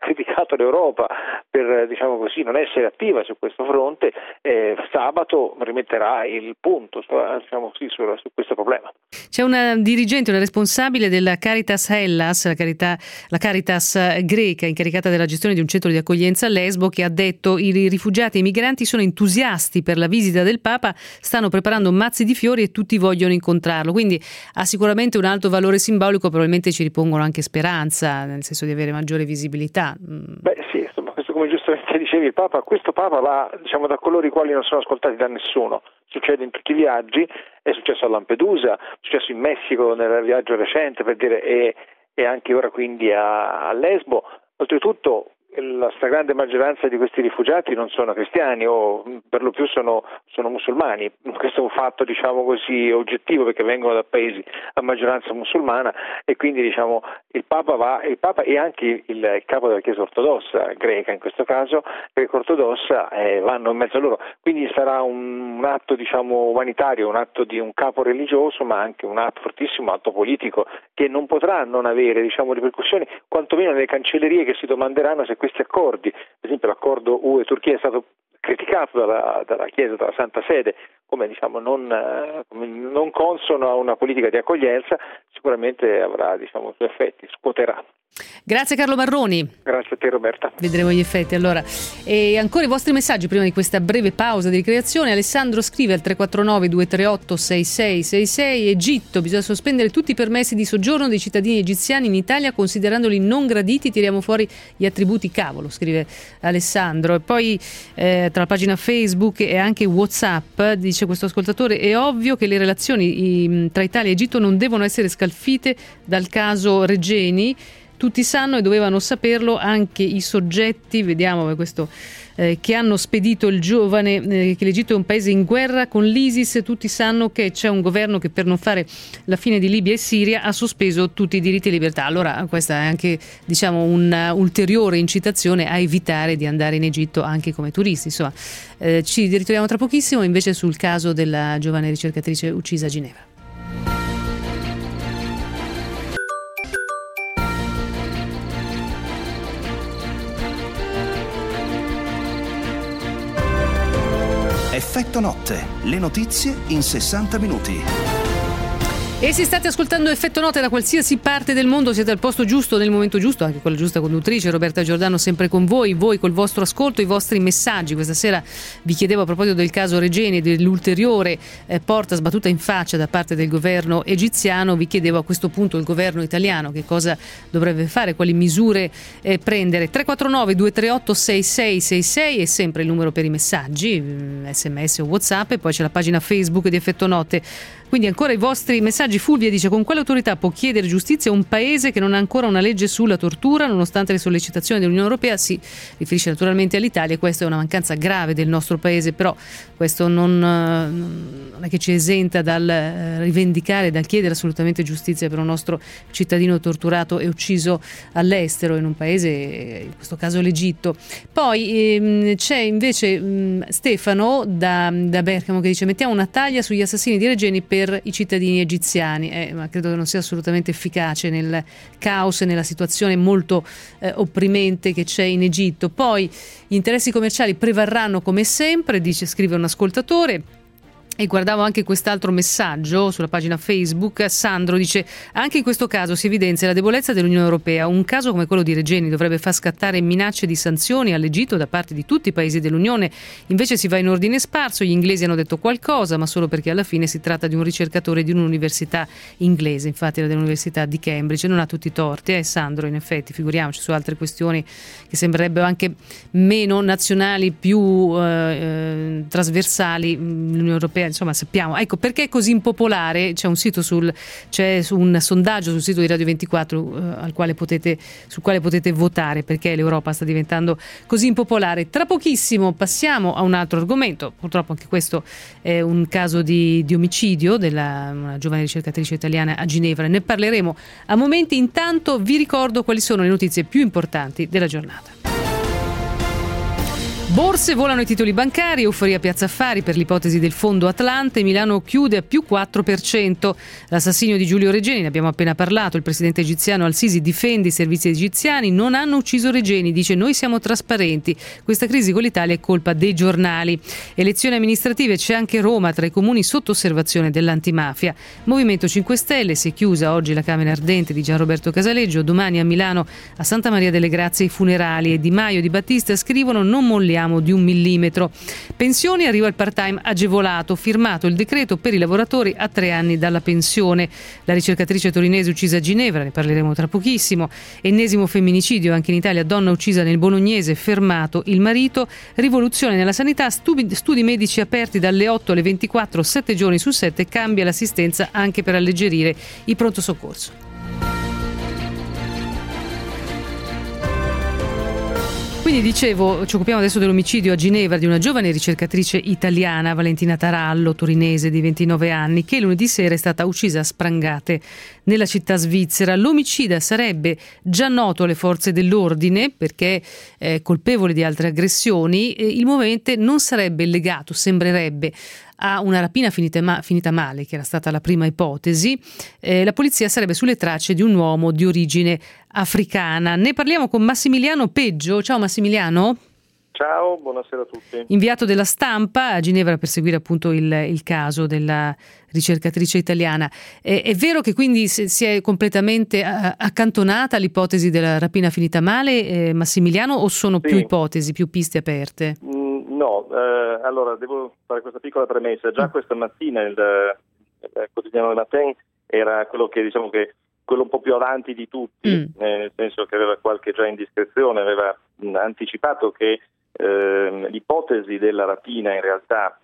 [SPEAKER 13] criticato l'Europa per, diciamo così, non essere attiva su questo fronte, eh, sabato rimetterà il punto, diciamo così, su, su questo problema.
[SPEAKER 3] C'è una dirigente, una responsabile della Caritas Hellas, la, carità, la Caritas greca, incaricata della gestione di un centro di accoglienza a Lesbo, che ha detto: i rifugiati e i migranti sono entusiasti per la visita del Papa, stanno preparando mazzi di fiori e tutti vogliono incontrarlo. Quindi ha sicuramente un alto valore simbolico, probabilmente ci ripongono anche speranza, nel senso di avere maggiore visibilità.
[SPEAKER 13] Beh sì, insomma, questo, come giustamente dicevi, il Papa, questo Papa va, diciamo, da coloro i quali non sono ascoltati da nessuno. Succede in tutti i viaggi, è successo a Lampedusa, è successo in Messico nel viaggio recente, per dire, e, e anche ora quindi a, a Lesbo. Oltretutto la stragrande maggioranza di questi rifugiati non sono cristiani, o per lo più sono, sono musulmani. Questo è un fatto, diciamo così, oggettivo, perché vengono da paesi a maggioranza musulmana, e quindi, diciamo, il Papa va, il Papa e anche il, il capo della Chiesa ortodossa greca, in questo caso greco ortodossa, eh, vanno in mezzo a loro. Quindi sarà un, un atto, diciamo, umanitario, un atto di un capo religioso, ma anche un atto fortissimo, un atto politico, che non potrà non avere, diciamo, ripercussioni, quantomeno nelle cancellerie, che si domanderanno se questi accordi, per esempio l'accordo U E-Turchia, è stato criticato dalla, dalla Chiesa, dalla Santa Sede, come, diciamo, non, come non consono a una politica di accoglienza, sicuramente avrà, diciamo, suoi effetti, scuoterà.
[SPEAKER 3] Grazie Carlo Marroni.
[SPEAKER 13] Grazie a te Roberta.
[SPEAKER 3] Vedremo gli effetti allora. E ancora i vostri messaggi prima di questa breve pausa di ricreazione. Alessandro scrive al tre quattro nove due tre otto sei sei sei sei: Egitto, bisogna sospendere tutti i permessi di soggiorno dei cittadini egiziani in Italia considerandoli non graditi, tiriamo fuori gli attributi cavolo, scrive Alessandro. E poi eh, tra la pagina Facebook e anche WhatsApp dice questo ascoltatore: è ovvio che le relazioni i, tra Italia e Egitto non devono essere scalfite dal caso Regeni. Tutti sanno e dovevano saperlo anche i soggetti, vediamo questo, eh, che hanno spedito il giovane, eh, che l'Egitto è un paese in guerra con l'ISIS. Tutti sanno che c'è un governo che per non fare la fine di Libia e Siria ha sospeso tutti i diritti e libertà. Allora questa è anche, diciamo, un'ulteriore incitazione a evitare di andare in Egitto anche come turisti. Insomma, eh, ci ritroviamo tra pochissimo invece sul caso della giovane ricercatrice uccisa a Ginevra.
[SPEAKER 1] Effetto notte, le notizie in sessanta minuti.
[SPEAKER 3] E se state ascoltando Effetto Notte da qualsiasi parte del mondo, siete al posto giusto, nel momento giusto, anche con la giusta conduttrice Roberta Giordano sempre con voi, voi col vostro ascolto, i vostri messaggi. Questa sera vi chiedevo a proposito del caso Regeni e dell'ulteriore eh, porta sbattuta in faccia da parte del governo egiziano, vi chiedevo a questo punto il governo italiano che cosa dovrebbe fare, quali misure eh, prendere. Tre quattro nove due tre otto sei sei sei sei è sempre il numero per i messaggi, sms o WhatsApp, e poi c'è la pagina Facebook di Effetto Notte. Quindi ancora i vostri messaggi. Fulvia dice: con quale autorità può chiedere giustizia a un paese che non ha ancora una legge sulla tortura nonostante le sollecitazioni dell'Unione Europea? Si riferisce naturalmente all'Italia, e questa è una mancanza grave del nostro paese, però questo non, non è che ci esenta dal rivendicare, dal chiedere assolutamente giustizia per un nostro cittadino torturato e ucciso all'estero in un paese, in questo caso l'Egitto. Poi ehm, c'è invece mh, Stefano da, da Bergamo che dice: mettiamo una taglia sugli assassini di Regeni per i cittadini egiziani, eh, ma credo che non sia assolutamente efficace nel caos e nella situazione molto eh, opprimente che c'è in Egitto. Poi gli interessi commerciali prevarranno come sempre, dice, scrive un ascoltatore. E guardavo anche quest'altro messaggio sulla pagina Facebook. Sandro dice: anche in questo caso si evidenzia la debolezza dell'Unione Europea. Un caso come quello di Regeni dovrebbe far scattare minacce di sanzioni all'Egitto da parte di tutti i paesi dell'Unione. Invece si va in ordine sparso. Gli inglesi hanno detto qualcosa, ma solo perché alla fine si tratta di un ricercatore di un'università inglese, infatti era dell'Università di Cambridge. Non ha tutti i torti, eh Sandro, in effetti, figuriamoci su altre questioni che sembrerebbero anche meno nazionali, più eh, trasversali. L'Unione Europea, insomma, sappiamo. Ecco perché è così impopolare. C'è un sito sul c'è un sondaggio sul sito di Radio ventiquattro eh, al quale potete sul quale potete votare perché l'Europa sta diventando così impopolare. Tra pochissimo passiamo a un altro argomento. Purtroppo anche questo è un caso di, di omicidio della una giovane ricercatrice italiana a Ginevra. Ne parleremo a momenti. Intanto vi ricordo quali sono le notizie più importanti della giornata. Borse, volano i titoli bancari, euforia Piazza Affari per l'ipotesi del fondo Atlante, Milano chiude a più quattro per cento. L'assassinio di Giulio Regeni, ne abbiamo appena parlato, il presidente egiziano Al-Sisi difende i servizi egiziani, non hanno ucciso Regeni, dice noi siamo trasparenti, questa crisi con l'Italia è colpa dei giornali. Elezioni amministrative, c'è anche Roma tra i comuni sotto osservazione dell'antimafia. Movimento cinque Stelle, si è chiusa oggi la Camera Ardente di Gianroberto Casaleggio, domani a Milano a Santa Maria delle Grazie i funerali e Di Maio e Di Battista scrivono non molliamo di un millimetro. Pensioni, arriva il part-time agevolato, firmato il decreto per i lavoratori a tre anni dalla pensione. La ricercatrice torinese uccisa a Ginevra, ne parleremo tra pochissimo. Ennesimo femminicidio anche in Italia, donna uccisa nel Bolognese, fermato il marito. Rivoluzione nella sanità, studi, studi medici aperti dalle otto alle ventiquattro, sette giorni su sette, cambia l'assistenza anche per alleggerire i pronto soccorso. Quindi dicevo, ci occupiamo adesso dell'omicidio a Ginevra di una giovane ricercatrice italiana, Valentina Tarallo, torinese di ventinove anni, che lunedì sera è stata uccisa a sprangate nella città svizzera. L'omicida sarebbe già noto alle forze dell'ordine perché è colpevole di altre aggressioni. Il movente non sarebbe legato, sembrerebbe, a una rapina finita, ma- finita male, che era stata la prima ipotesi. Eh, la polizia sarebbe sulle tracce di un uomo di origine africana. Ne parliamo con Massimiliano Peggio. Ciao Massimiliano.
[SPEAKER 14] Ciao, buonasera a tutti.
[SPEAKER 3] Inviato della Stampa a Ginevra per seguire appunto il, il caso della ricercatrice italiana. È, è vero che quindi si è completamente accantonata l'ipotesi della rapina finita male, eh, Massimiliano, o sono sì. più ipotesi, più piste aperte?
[SPEAKER 14] Mm, no, eh, allora devo fare questa piccola premessa. Già mm. questa mattina il, il quotidiano del Matin era quello che diciamo che quello un po' più avanti di tutti, mm. eh, nel senso che aveva qualche già indiscrezione, aveva mh, anticipato che eh, l'ipotesi della rapina in realtà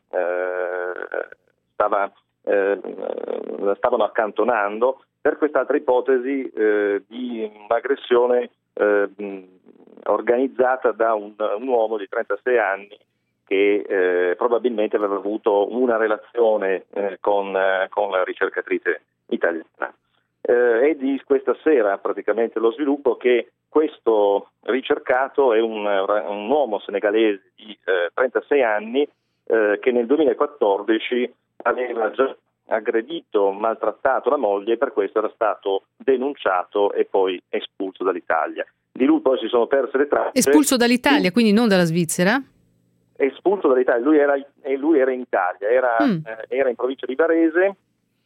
[SPEAKER 14] eh, stava, eh, la stavano accantonando per quest'altra ipotesi eh, di un'aggressione eh, organizzata da un, un uomo di trentasei anni che eh, probabilmente aveva avuto una relazione eh, con, eh, con la ricercatrice italiana. Eh, è di questa sera praticamente lo sviluppo che questo ricercato è un, un uomo senegalese di eh, trentasei anni eh, che nel duemilaquattordici aveva già aggredito, maltrattato la moglie e per questo era stato denunciato e poi espulso dall'Italia. Di lui poi si sono perse le tracce.
[SPEAKER 3] Espulso dall'Italia, quindi non dalla Svizzera?
[SPEAKER 14] Espulso dall'Italia, lui era, e lui era in Italia, era, mm. eh, era in provincia di Varese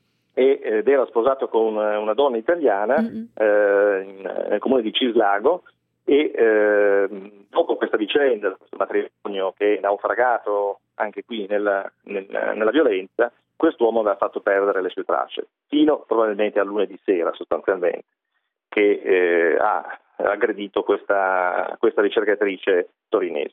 [SPEAKER 14] ed era sposato con una donna italiana mm-hmm. eh, in, nel comune di Cislago e eh, dopo questa vicenda, questo matrimonio che è naufragato anche qui nella, nella, nella violenza, quest'uomo aveva fatto perdere le sue tracce fino probabilmente a lunedì sera sostanzialmente, che eh, ha aggredito questa, questa ricercatrice torinese.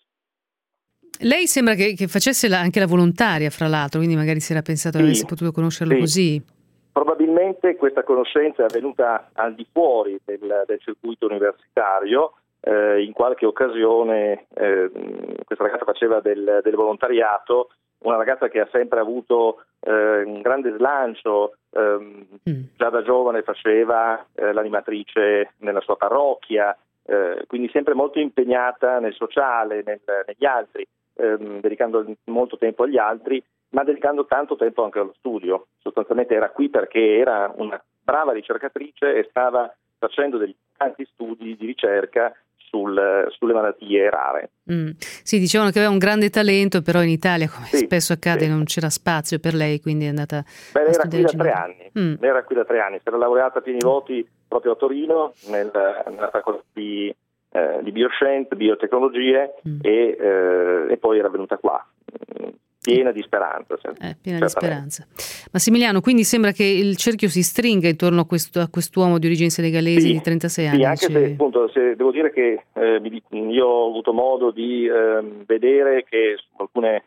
[SPEAKER 3] Lei sembra che, che facesse la, anche la volontaria, fra l'altro, quindi magari si era pensato sì, che avesse potuto conoscerlo sì. così.
[SPEAKER 14] Probabilmente questa conoscenza è avvenuta al di fuori del, del circuito universitario, eh, in qualche occasione eh, questa ragazza faceva del, del volontariato, una ragazza che ha sempre avuto eh, un grande slancio, eh, mm. già da giovane faceva eh, l'animatrice nella sua parrocchia, eh, quindi sempre molto impegnata nel sociale, nel, negli altri, eh, dedicando molto tempo agli altri, ma dedicando tanto tempo anche allo studio. Sostanzialmente era qui perché era una brava ricercatrice e stava facendo degli tanti studi di ricerca sul, sulle malattie rare.
[SPEAKER 3] Mm. Sì, dicevano che aveva un grande talento, però in Italia, come sì, spesso accade, sì. non c'era spazio per lei, quindi è andata
[SPEAKER 14] Beh,
[SPEAKER 3] a
[SPEAKER 14] era qui da tre
[SPEAKER 3] Ginevra.
[SPEAKER 14] anni.
[SPEAKER 3] Mm.
[SPEAKER 14] Era qui da tre anni, si era laureata a pieni voti proprio a Torino nel, nella facoltà di, eh, di bioscienze, biotecnologie mm. e, eh, e poi era venuta qua. Piena di speranza.
[SPEAKER 3] Eh, piena di speranza. Massimiliano, quindi sembra che il cerchio si stringa intorno a, questo, a quest'uomo di origine senegalese sì, di trentasei anni.
[SPEAKER 14] Sì, anche se, appunto, se devo dire che eh, io ho avuto modo di eh, vedere che su alcune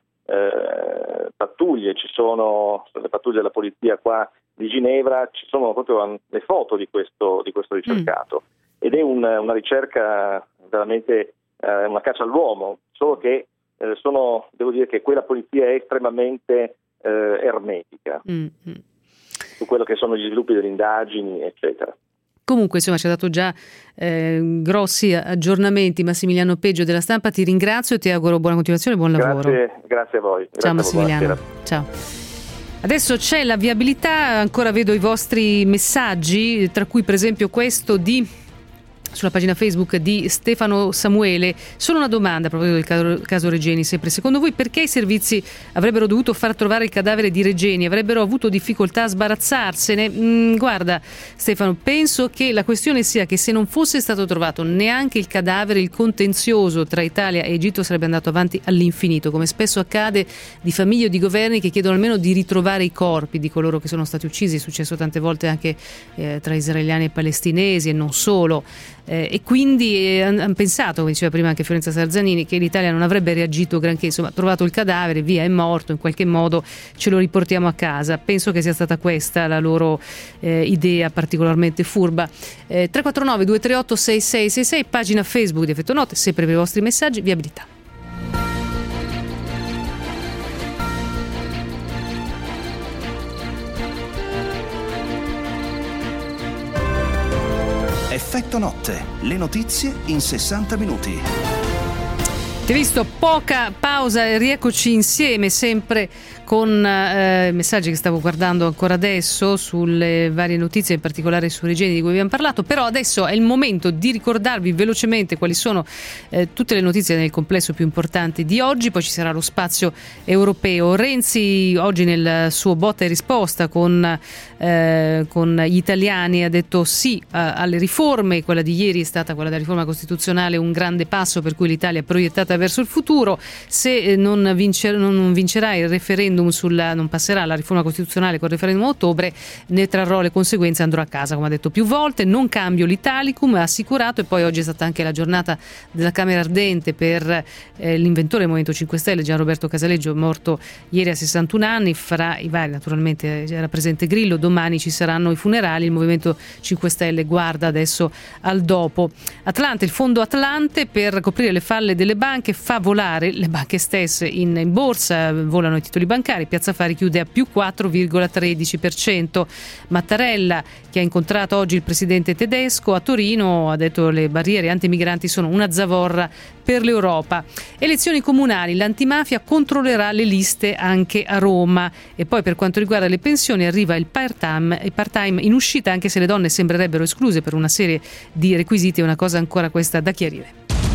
[SPEAKER 14] eh, pattuglie, ci sono le pattuglie della polizia qua di Ginevra, ci sono proprio le foto di questo, di questo ricercato. Mm. Ed è un, una ricerca veramente, eh, una caccia all'uomo, solo che Eh, sono, devo dire che quella polizia è estremamente eh, ermetica mm-hmm. su quello che sono gli sviluppi delle indagini, eccetera.
[SPEAKER 3] Comunque insomma ci ha dato già eh, grossi aggiornamenti Massimiliano Peggio della Stampa, ti ringrazio e ti auguro buona continuazione e buon lavoro.
[SPEAKER 14] Grazie, grazie a voi.
[SPEAKER 3] Ciao
[SPEAKER 14] Grazie
[SPEAKER 3] Massimiliano, ciao. Adesso c'è la viabilità, ancora vedo i vostri messaggi, tra cui per esempio questo di sulla pagina Facebook di Stefano Samuele. Solo una domanda proprio del caso, caso Regeni, sempre secondo voi perché i servizi avrebbero dovuto far trovare il cadavere di Regeni, avrebbero avuto difficoltà a sbarazzarsene? Mm, guarda Stefano, penso che la questione sia che se non fosse stato trovato neanche il cadavere, il contenzioso tra Italia e Egitto sarebbe andato avanti all'infinito, come spesso accade di famiglie o di governi che chiedono almeno di ritrovare i corpi di coloro che sono stati uccisi. È successo tante volte anche eh, tra israeliani e palestinesi e non solo. Eh, e quindi hanno han pensato, come diceva prima anche Fiorenza Sarzanini, che l'Italia non avrebbe reagito granché, insomma, trovato il cadavere, via, è morto, in qualche modo ce lo riportiamo a casa. Penso che sia stata questa la loro eh, idea particolarmente furba. eh, tre quattro nove due tre otto sei sei sei sei, pagina Facebook di Effetto Note, sempre per i vostri messaggi. Viabilità.
[SPEAKER 1] Effetto Notte, le notizie in sessanta minuti.
[SPEAKER 3] Ti ho visto, poca pausa e rieccoci insieme, sempre con eh, messaggi che stavo guardando ancora adesso sulle varie notizie, in particolare su Regeni di cui abbiamo parlato. Però adesso è il momento di ricordarvi velocemente quali sono eh, tutte le notizie nel complesso più importanti di oggi. Poi ci sarà lo spazio europeo. Renzi oggi nel suo botta e risposta con, eh, con gli italiani ha detto sì eh, alle riforme. Quella di ieri è stata quella della riforma costituzionale, un grande passo per cui l'Italia è proiettata verso il futuro. Se non, vincer- non vincerà il referendum sulla, non passerà la riforma costituzionale col referendum a ottobre, ne trarrò le conseguenze e andrò a casa, come ha detto più volte. Non cambio l'Italicum, ha assicurato. E poi oggi è stata anche la giornata della Camera Ardente per eh, l'inventore del Movimento cinque Stelle, Gian Roberto Casaleggio, morto ieri a sessantuno anni. Fra i vari, naturalmente era presente Grillo. Domani ci saranno i funerali. Il Movimento cinque Stelle guarda adesso al dopo. Atlante, il fondo Atlante per coprire le falle delle banche fa volare le banche stesse in, in borsa, volano i titoli bancari. Piazza Affari chiude a più quattro virgola tredici per cento. Mattarella, che ha incontrato oggi il presidente tedesco a Torino, ha detto che le barriere antimigranti sono una zavorra per l'Europa. Elezioni comunali, l'antimafia controllerà le liste anche a Roma. E poi per quanto riguarda le pensioni arriva il part-time, il part-time in uscita, anche se le donne sembrerebbero escluse per una serie di requisiti. È una cosa ancora questa da chiarire.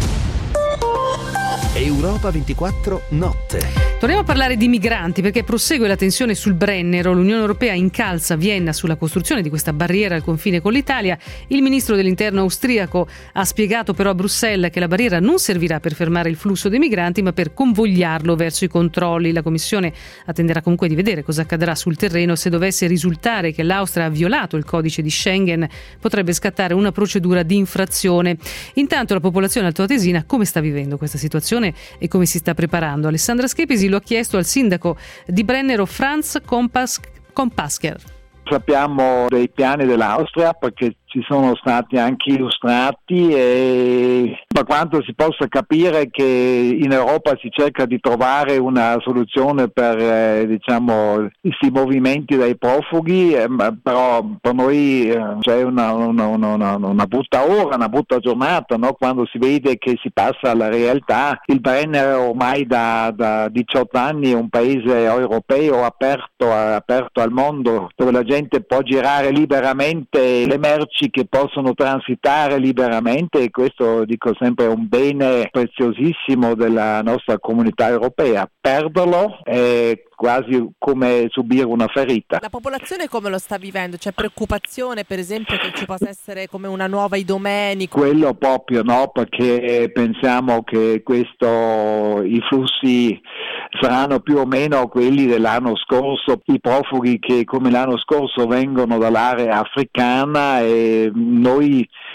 [SPEAKER 1] Europa ventiquattro Notte.
[SPEAKER 3] Torniamo a parlare di migranti perché prosegue la tensione sul Brennero. L'Unione Europea incalza Vienna sulla costruzione di questa barriera al confine con l'Italia. Il ministro dell'Interno austriaco ha spiegato però a Bruxelles che la barriera non servirà per fermare il flusso dei migranti ma per convogliarlo verso i controlli. La Commissione attenderà comunque di vedere cosa accadrà sul terreno. Se dovesse risultare che l'Austria ha violato il codice di Schengen, potrebbe scattare una procedura di infrazione. Intanto la popolazione altoatesina come sta vivendo questa situazione e come si sta preparando? Alessandra Schepisi lo ha chiesto al sindaco di Brennero Franz Kompas- Kompasker.
[SPEAKER 15] Sappiamo dei piani dell'Austria perché ci sono stati anche illustrati e per quanto si possa capire che in Europa si cerca di trovare una soluzione per eh, diciamo questi movimenti dei profughi, eh, però per noi eh, c'è una, una, una, una brutta ora, una brutta giornata, no? Quando si vede che si passa alla realtà. Il Brennero ormai da, da diciotto anni è un paese europeo aperto, aperto al mondo, dove la gente può girare liberamente, le merci che possono transitare liberamente, e questo dico sempre è un bene preziosissimo della nostra comunità europea. Perderlo è quasi come subire una ferita.
[SPEAKER 10] La popolazione come lo sta vivendo? C'è preoccupazione per esempio che ci possa essere come una nuova Idomeni?
[SPEAKER 15] Quello proprio no, perché pensiamo che questo i flussi saranno più o meno quelli dell'anno scorso, i profughi che come l'anno scorso vengono dall'area africana, e noi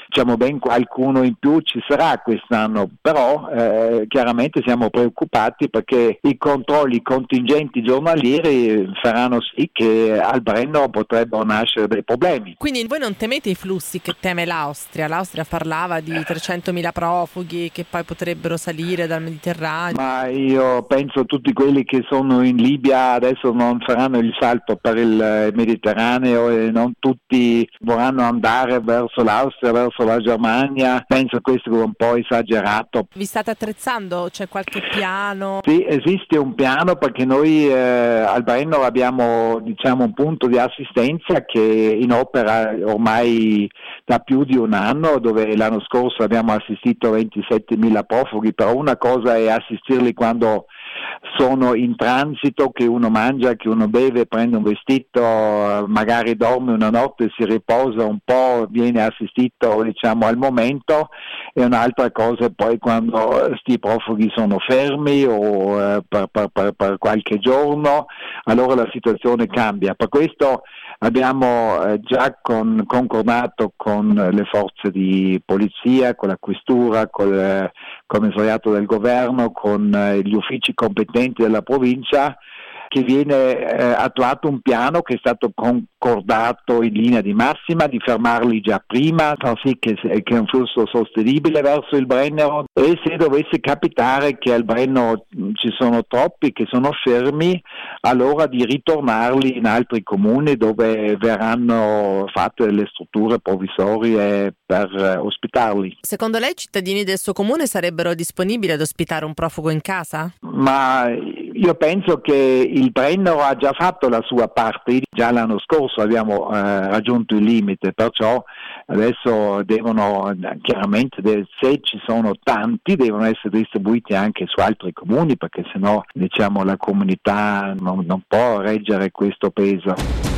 [SPEAKER 15] diciamo ben qualcuno in più ci sarà quest'anno, però eh, chiaramente siamo preoccupati perché i controlli i contingenti giornalieri faranno sì che al Brennero potrebbero nascere dei problemi.
[SPEAKER 10] Quindi voi non temete i flussi che teme l'Austria? L'Austria parlava di trecentomila profughi che poi potrebbero salire dal Mediterraneo.
[SPEAKER 15] Ma io penso tutti quelli che sono in Libia adesso non faranno il salto per il Mediterraneo e non tutti vorranno andare verso l'Austria, verso la Germania. Penso questo è un po' esagerato.
[SPEAKER 10] Vi state attrezzando? C'è qualche piano?
[SPEAKER 15] Sì, esiste un piano perché noi eh, al Brennero abbiamo diciamo un punto di assistenza che è in opera ormai da più di un anno, dove l'anno scorso abbiamo assistito ventisettemila profughi, però una cosa è assistirli quando sono in transito, che uno mangia, che uno beve, prende un vestito, magari dorme una notte, si riposa un po', viene assistito diciamo al momento, e un'altra cosa è poi quando sti profughi sono fermi o eh, per, per, per, per qualche giorno, allora la situazione cambia. Per questo abbiamo eh, già con, concordato con le forze di polizia, con la questura, con il commissariato del governo, con eh, gli uffici competenti della provincia, che viene eh, attuato un piano che è stato concordato in linea di massima di fermarli già prima, far sì che, che è un flusso sostenibile verso il Brennero, e se dovesse capitare che al Brennero ci sono troppi che sono fermi, allora di ritornarli in altri comuni dove verranno fatte delle strutture provvisorie per eh, ospitarli.
[SPEAKER 10] Secondo lei i cittadini del suo comune sarebbero disponibili ad ospitare un profugo in casa?
[SPEAKER 15] Ma io penso che il Brennero ha già fatto la sua parte, già l'anno scorso abbiamo eh, raggiunto il limite, perciò adesso devono chiaramente, se ci sono tanti, devono essere distribuiti anche su altri comuni, perché sennò diciamo la comunità non, non può reggere questo peso.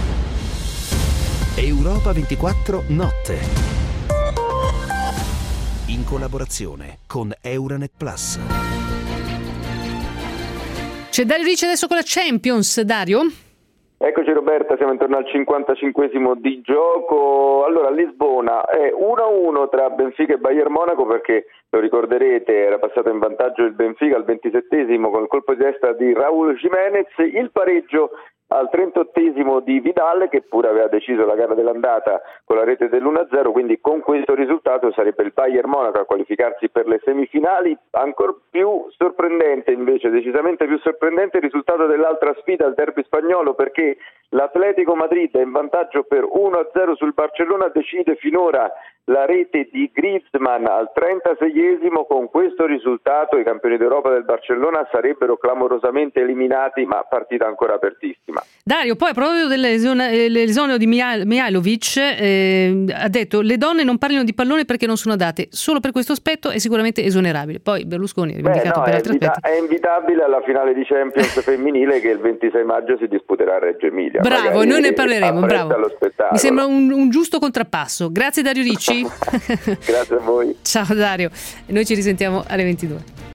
[SPEAKER 1] Europa ventiquattro Notte, in collaborazione con Euranet Plus.
[SPEAKER 3] C'è Dario Ricci adesso con la Champions. Dario?
[SPEAKER 11] Eccoci Roberta, siamo intorno al cinquantacinquesimo di gioco. Allora a Lisbona è uno a uno tra Benfica e Bayern Monaco, perché lo ricorderete era passato in vantaggio il Benfica al ventisettesimo con il colpo di testa di Raúl Jiménez, il pareggio al trentottesimo di Vidal, che pure aveva deciso la gara dell'andata con la rete dell'uno a zero, quindi con questo risultato sarebbe il Bayern Monaco a qualificarsi per le semifinali. Ancora più sorprendente invece, decisamente più sorprendente il risultato dell'altra sfida, il derby spagnolo, perché l'Atletico Madrid è in vantaggio per uno a zero sul Barcellona, decide finora la rete di Griezmann al trentaseiesimo. Con questo risultato i campioni d'Europa del Barcellona sarebbero clamorosamente eliminati, ma partita ancora apertissima.
[SPEAKER 3] Dario, poi proprio dell'esonero di Mihajlovic eh, ha detto: le donne non parlino di pallone perché non sono adatte, solo per questo aspetto è sicuramente esonerabile. Poi Berlusconi ha rivendicato
[SPEAKER 11] Beh, no,
[SPEAKER 3] per
[SPEAKER 11] è
[SPEAKER 3] altri
[SPEAKER 11] invita-
[SPEAKER 3] aspetti.
[SPEAKER 11] È invitabile alla finale di Champions femminile che il ventisei maggio si disputerà a Reggio Emilia.
[SPEAKER 3] Bravo,
[SPEAKER 11] Magari
[SPEAKER 3] noi ne parleremo. Bravo. Mi sembra un, un giusto contrappasso. Grazie Dario Ricci.
[SPEAKER 11] Grazie a voi.
[SPEAKER 3] Ciao Dario, noi ci risentiamo alle ventidue.